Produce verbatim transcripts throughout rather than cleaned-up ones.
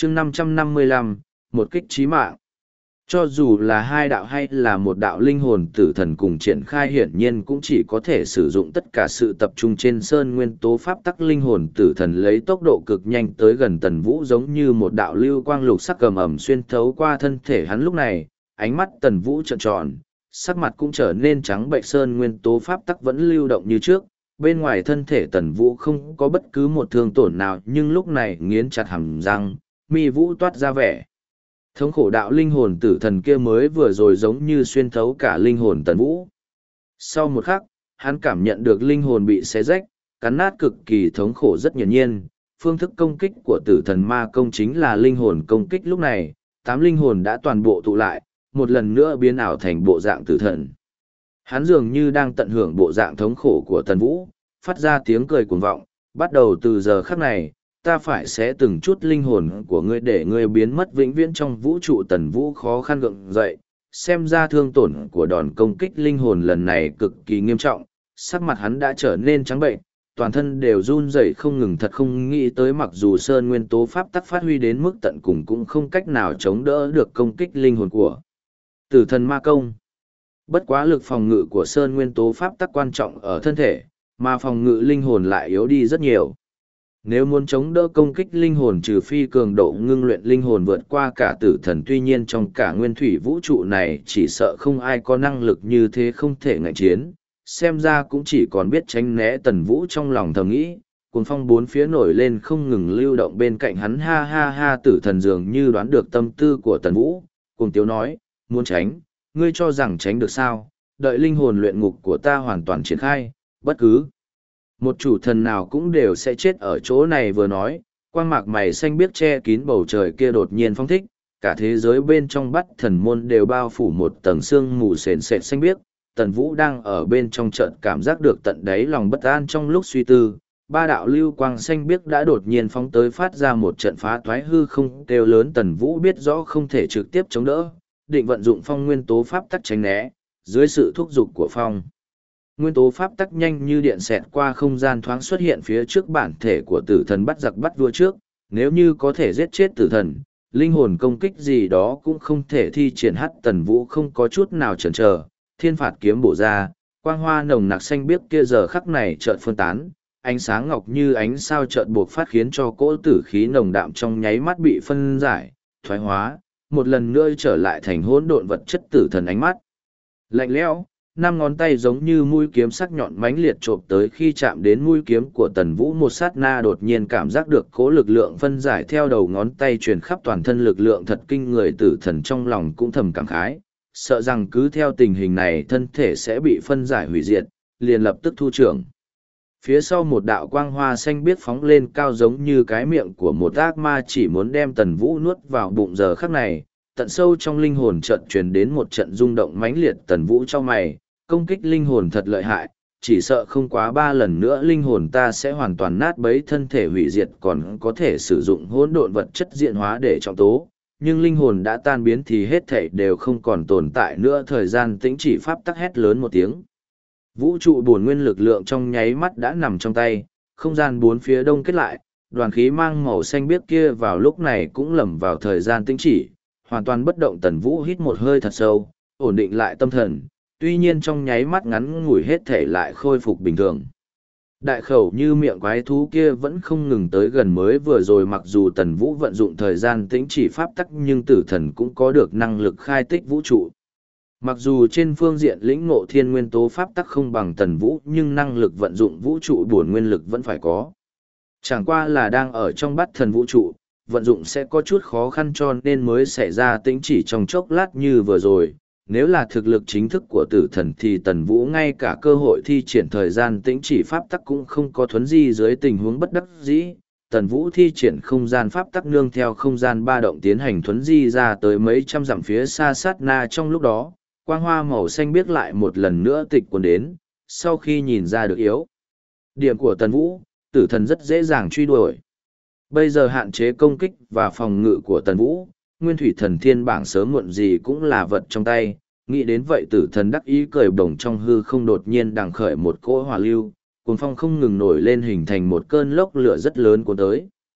chương năm trăm năm mươi lăm, một kích chí mạng. Cho dù là hai đạo hay là một đạo linh hồn tử thần cùng triển khai, hiển nhiên cũng chỉ có thể sử dụng tất cả sự tập trung trên sơn nguyên tố pháp tắc. Linh hồn tử thần lấy tốc độ cực nhanh tới gần Tần Vũ, giống như một đạo lưu quang lục sắc cầm ẩm xuyên thấu qua thân thể hắn. Lúc này, ánh mắt Tần Vũ trợn tròn, sắc mặt cũng trở nên trắng bệch. Sơn nguyên tố pháp tắc vẫn lưu động như trước, bên ngoài thân thể Tần Vũ không có bất cứ một thương tổn nào, nhưng lúc này nghiến chặt hàm răng, mi vũ toát ra vẻ thống khổ. Đạo linh hồn tử thần kia mới vừa rồi giống như xuyên thấu cả linh hồn Tần Vũ. Sau một khắc, hắn cảm nhận được linh hồn bị xé rách, cắn nát, cực kỳ thống khổ. Rất hiển nhiên, phương thức công kích của tử thần ma công chính là linh hồn công kích. Lúc này, tám linh hồn đã toàn bộ tụ lại, một lần nữa biến ảo thành bộ dạng tử thần. Hắn dường như đang tận hưởng bộ dạng thống khổ của Tần Vũ, phát ra tiếng cười cuồng vọng. Bắt đầu từ giờ khắc này, ta phải xé từng chút linh hồn của ngươi để ngươi biến mất vĩnh viễn trong vũ trụ. Tần Vũ khó khăn gượng dậy, xem ra thương tổn của đòn công kích linh hồn lần này cực kỳ nghiêm trọng. Sắc mặt hắn đã trở nên trắng bệnh, toàn thân đều run rẩy không ngừng. Thật không nghĩ tới, mặc dù sơn nguyên tố pháp tắc phát huy đến mức tận cùng cũng không cách nào chống đỡ được công kích linh hồn của tử thần ma công. Bất quá lực phòng ngự của sơn nguyên tố pháp tắc quan trọng ở thân thể, mà phòng ngự linh hồn lại yếu đi rất nhiều. Nếu muốn chống đỡ công kích linh hồn, trừ phi cường độ ngưng luyện linh hồn vượt qua cả tử thần. Tuy nhiên trong cả nguyên thủy vũ trụ này chỉ sợ không ai có năng lực như thế, không thể ngạnh chiến. Xem ra cũng chỉ còn biết tránh né. Tần Vũ trong lòng thầm nghĩ, cuồng phong bốn phía nổi lên không ngừng lưu động bên cạnh hắn. Ha ha ha, tử thần dường như đoán được tâm tư của Tần Vũ, cuồng tiếu nói, muốn tránh, ngươi cho rằng tránh được sao? Đợi linh hồn luyện ngục của ta hoàn toàn triển khai, bất cứ một chủ thần nào cũng đều sẽ chết ở chỗ này. Vừa nói, quang mạc mày xanh biếc che kín bầu trời kia đột nhiên phong thích, cả thế giới bên trong Bắt Thần môn đều bao phủ một tầng sương mù sền sệt xanh biếc. Tần Vũ đang ở bên trong trận cảm giác được tận đáy lòng bất an. Trong lúc suy tư, ba đạo lưu quang xanh biếc đã đột nhiên phóng tới, phát ra một trận phá toái hư không kêu lớn. Tần Vũ biết rõ không thể trực tiếp chống đỡ, định vận dụng phong nguyên tố pháp tắc tránh né. Dưới sự thúc giục của phong nguyên tố pháp tắc, nhanh như điện xẹt qua không gian, thoáng xuất hiện phía trước bản thể của tử thần bắt giặc bắt vua trước. Nếu như có thể giết chết tử thần, linh hồn công kích gì đó cũng không thể thi triển. Hát Tần Vũ không có chút nào chần chờ, thiên phạt kiếm bổ ra, quang hoa nồng nặc xanh biếc kia giờ khắc này chợt phân tán, ánh sáng ngọc như ánh sao chợt buộc phát, khiến cho cỗ tử khí nồng đạm trong nháy mắt bị phân giải, thoái hóa, một lần nữa trở lại thành hỗn độn vật chất. Tử thần ánh mắt lạnh lẽo, năm ngón tay giống như mũi kiếm sắc nhọn mãnh liệt chộp tới. Khi chạm đến mũi kiếm của Tần Vũ, một sát na đột nhiên cảm giác được cỗ lực lượng phân giải theo đầu ngón tay truyền khắp toàn thân, lực lượng thật kinh người. Tử thần trong lòng cũng thầm cảm khái, sợ rằng cứ theo tình hình này thân thể sẽ bị phân giải hủy diệt, liền lập tức thu trưởng. Phía sau một đạo quang hoa xanh biếc phóng lên cao, giống như cái miệng của một ác ma chỉ muốn đem Tần Vũ nuốt vào bụng. Giờ khắc này, tận sâu trong linh hồn chợt truyền đến một trận rung động mãnh liệt. Tần Vũ trong mày, công kích linh hồn thật lợi hại, chỉ sợ không quá ba lần nữa linh hồn ta sẽ hoàn toàn nát bấy, thân thể hủy diệt. Còn có thể sử dụng hỗn độn vật chất diện hóa để trọng tố, nhưng linh hồn đã tan biến thì hết thảy đều không còn tồn tại nữa. Thời gian tĩnh chỉ pháp tắc hét lớn một tiếng, vũ trụ bổn nguyên lực lượng trong nháy mắt đã nằm trong tay, không gian bốn phía đông kết lại, đoàn khí mang màu xanh biếc kia vào lúc này cũng lầm vào thời gian tĩnh chỉ, hoàn toàn bất động. Tần Vũ hít một hơi thật sâu, ổn định lại tâm thần, tuy nhiên trong nháy mắt ngắn ngủi hết thể lại khôi phục bình thường. Đại khẩu như miệng quái thú kia vẫn không ngừng tới gần. Mới vừa rồi mặc dù Tần Vũ vận dụng thời gian tĩnh chỉ pháp tắc, nhưng tử thần cũng có được năng lực khai tích vũ trụ. Mặc dù trên phương diện lĩnh ngộ thiên nguyên tố pháp tắc không bằng Tần Vũ, nhưng năng lực vận dụng vũ trụ bổn nguyên lực vẫn phải có. Chẳng qua là đang ở trong Bắt Thần vũ trụ, vận dụng sẽ có chút khó khăn, cho nên mới xảy ra tĩnh chỉ trong chốc lát như vừa rồi. Nếu là thực lực chính thức của tử thần thì Tần Vũ ngay cả cơ hội thi triển thời gian tĩnh chỉ pháp tắc cũng không có. Thuấn di dưới tình huống bất đắc dĩ, Tần Vũ thi triển không gian pháp tắc nương theo không gian ba động tiến hành thuấn di ra tới mấy trăm dặm phía xa. Sát na trong lúc đó, quang hoa màu xanh biếc lại một lần nữa tịch cuốn đến. Sau khi nhìn ra được yếu điểm của Tần Vũ, tử thần rất dễ dàng truy đuổi. Bây giờ hạn chế công kích và phòng ngự của Tần Vũ, nguyên thủy thần thiên bảng sớm muộn gì cũng là vật trong tay. Nghĩ đến vậy, tử thần đắc ý cười bổng, trong hư không đột nhiên đằng khởi một cỗ hỏa lưu, cuồng phong không ngừng nổi lên, hình thành một cơn lốc lửa rất lớn cuốn tới.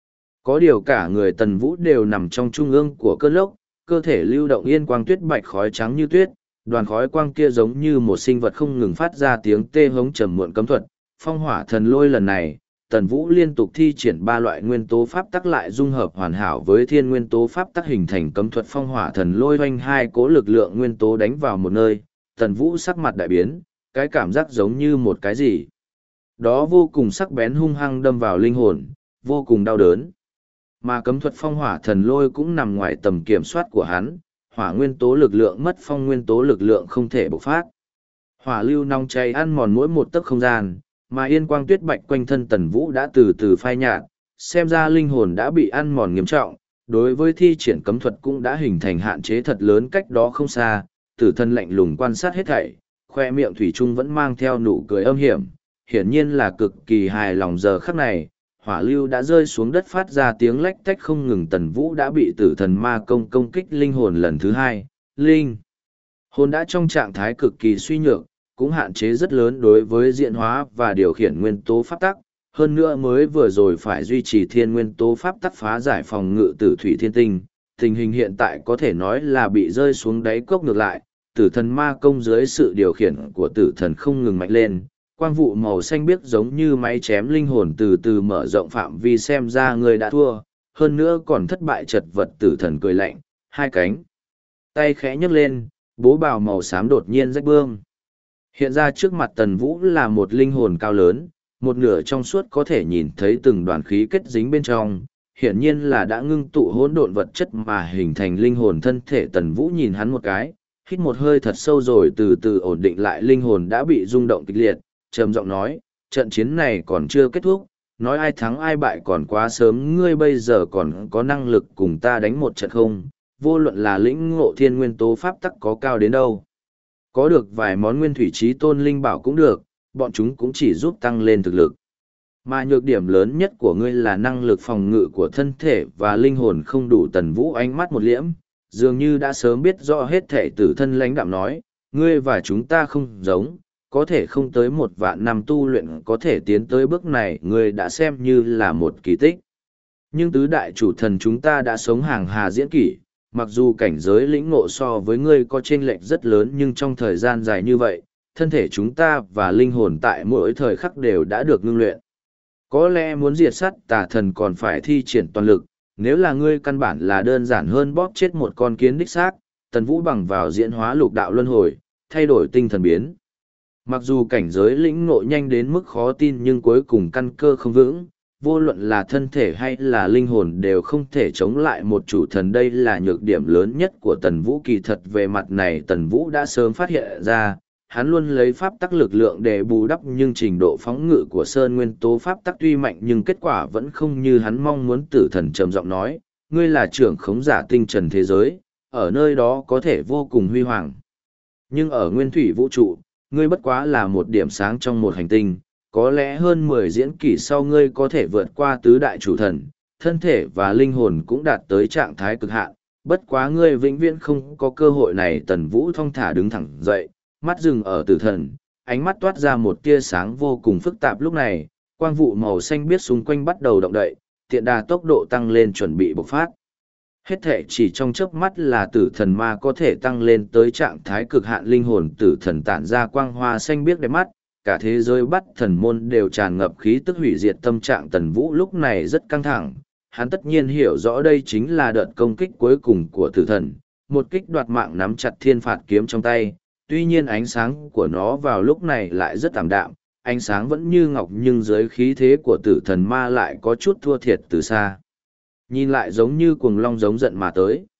Có điều cả người Tần Vũ đều nằm trong trung ương của cơn lốc, cơ thể lưu động yên quang tuyết bạch khói trắng như tuyết, đoàn khói quang kia giống như một sinh vật không ngừng phát ra tiếng tê hống trầm muộn cấm thuật. Phong hỏa thần lôi lần này, Tần Vũ liên tục thi triển ba loại nguyên tố pháp tắc lại dung hợp hoàn hảo với thiên nguyên tố pháp tắc hình thành cấm thuật phong hỏa thần lôi hoanh hai cố lực lượng nguyên tố đánh vào một nơi. Tần Vũ sắc mặt đại biến, cái cảm giác giống như một cái gì đó vô cùng sắc bén hung hăng đâm vào linh hồn, vô cùng đau đớn. Mà cấm thuật phong hỏa thần lôi cũng nằm ngoài tầm kiểm soát của hắn, hỏa nguyên tố lực lượng mất phong nguyên tố lực lượng không thể bộc phát. Hỏa lưu nóng cháy ăn mòn mỗi một tấc không gian, mà yên quang tuyết bạch quanh thân Tần Vũ đã từ từ phai nhạt, xem ra linh hồn đã bị ăn mòn nghiêm trọng, đối với thi triển cấm thuật cũng đã hình thành hạn chế thật lớn cách đó không xa. Tử thân lạnh lùng quan sát hết thảy, khoe miệng thủy chung vẫn mang theo nụ cười âm hiểm, hiển nhiên là cực kỳ hài lòng. Giờ khắc này, hỏa lưu đã rơi xuống đất phát ra tiếng lách tách không ngừng. Tần Vũ đã bị tử thần ma công công kích linh hồn lần thứ hai, linh hồn đã trong trạng thái cực kỳ suy nhược, cũng hạn chế rất lớn đối với diễn hóa và điều khiển nguyên tố pháp tắc. Hơn nữa mới vừa rồi phải duy trì thiên nguyên tố pháp tắc phá giải phòng ngự tử thủy thiên tinh, tình hình hiện tại có thể nói là bị rơi xuống đáy cốc ngược lại. Tử thần ma công dưới sự điều khiển của tử thần không ngừng mạnh lên, quang vụ màu xanh biếc giống như máy chém linh hồn từ từ mở rộng phạm vi, xem ra người đã thua, hơn nữa còn thất bại chật vật. Tử thần cười lạnh, hai cánh tay khẽ nhấc lên, bố bào màu xám đột nhiên rách bươm. Hiện ra trước mặt Tần Vũ là một linh hồn cao lớn, một nửa trong suốt có thể nhìn thấy từng đoàn khí kết dính bên trong, hiển nhiên là đã ngưng tụ hỗn độn vật chất mà hình thành linh hồn thân thể. Tần Vũ nhìn hắn một cái, hít một hơi thật sâu rồi từ từ ổn định lại linh hồn đã bị rung động kịch liệt, trầm giọng nói, trận chiến này còn chưa kết thúc, nói ai thắng ai bại còn quá sớm, ngươi bây giờ còn có năng lực cùng ta đánh một trận không? Vô luận là lĩnh ngộ thiên nguyên tố pháp tắc có cao đến đâu, có được vài món nguyên thủy trí tôn linh bảo cũng được, bọn chúng cũng chỉ giúp tăng lên thực lực. Mà nhược điểm lớn nhất của ngươi là năng lực phòng ngự của thân thể và linh hồn không đủ. Tần Vũ ánh mắt một liễm, dường như đã sớm biết rõ hết thể. Tử thân lãnh đạm nói, ngươi và chúng ta không giống, có thể không tới một vạn năm tu luyện có thể tiến tới bước này, ngươi đã xem như là một kỳ tích. Nhưng tứ đại chủ thần chúng ta đã sống hàng hà diễn kỷ, mặc dù cảnh giới lĩnh ngộ so với ngươi có chênh lệch rất lớn, nhưng trong thời gian dài như vậy, thân thể chúng ta và linh hồn tại mỗi thời khắc đều đã được ngưng luyện. Có lẽ muốn diệt sát tà thần còn phải thi triển toàn lực, nếu là ngươi căn bản là đơn giản hơn bóp chết một con kiến đích xác. Tần Vũ bằng vào diễn hóa lục đạo luân hồi, thay đổi tinh thần biến. Mặc dù cảnh giới lĩnh ngộ nhanh đến mức khó tin, nhưng cuối cùng căn cơ không vững, vô luận là thân thể hay là linh hồn đều không thể chống lại một chủ thần. Đây là nhược điểm lớn nhất của Tần Vũ. Kỳ thật về mặt này Tần Vũ đã sớm phát hiện ra, hắn luôn lấy pháp tắc lực lượng để bù đắp, nhưng trình độ phóng ngự của sơn nguyên tố pháp tắc tuy mạnh nhưng kết quả vẫn không như hắn mong muốn. Tử thần trầm giọng nói, ngươi là trưởng khống giả tinh trần thế giới, ở nơi đó có thể vô cùng huy hoàng, nhưng ở nguyên thủy vũ trụ, ngươi bất quá là một điểm sáng trong một hành tinh. Có lẽ hơn mười diễn kỷ sau ngươi có thể vượt qua tứ đại chủ thần, thân thể và linh hồn cũng đạt tới trạng thái cực hạn, bất quá ngươi vĩnh viễn không có cơ hội này. Tần Vũ thong thả đứng thẳng dậy, mắt dừng ở tử thần, ánh mắt toát ra một tia sáng vô cùng phức tạp. Lúc này, quang vụ màu xanh biếc xung quanh bắt đầu động đậy, tiện đà tốc độ tăng lên chuẩn bị bộc phát. Hết thể chỉ trong chớp mắt là tử thần ma có thể tăng lên tới trạng thái cực hạn. Linh hồn tử thần tản ra quang hoa xanh biếc đẹp mắt, cả thế giới bắt thần môn đều tràn ngập khí tức hủy diệt. Tâm trạng Tần Vũ lúc này rất căng thẳng, hắn tất nhiên hiểu rõ đây chính là đợt công kích cuối cùng của tử thần, một kích đoạt mạng nắm chặt thiên phạt kiếm trong tay. Tuy nhiên ánh sáng của nó vào lúc này lại rất tạm đạm, ánh sáng vẫn như ngọc, nhưng dưới khí thế của tử thần ma lại có chút thua thiệt từ xa. Nhìn lại giống như cuồng long giống giận mà tới.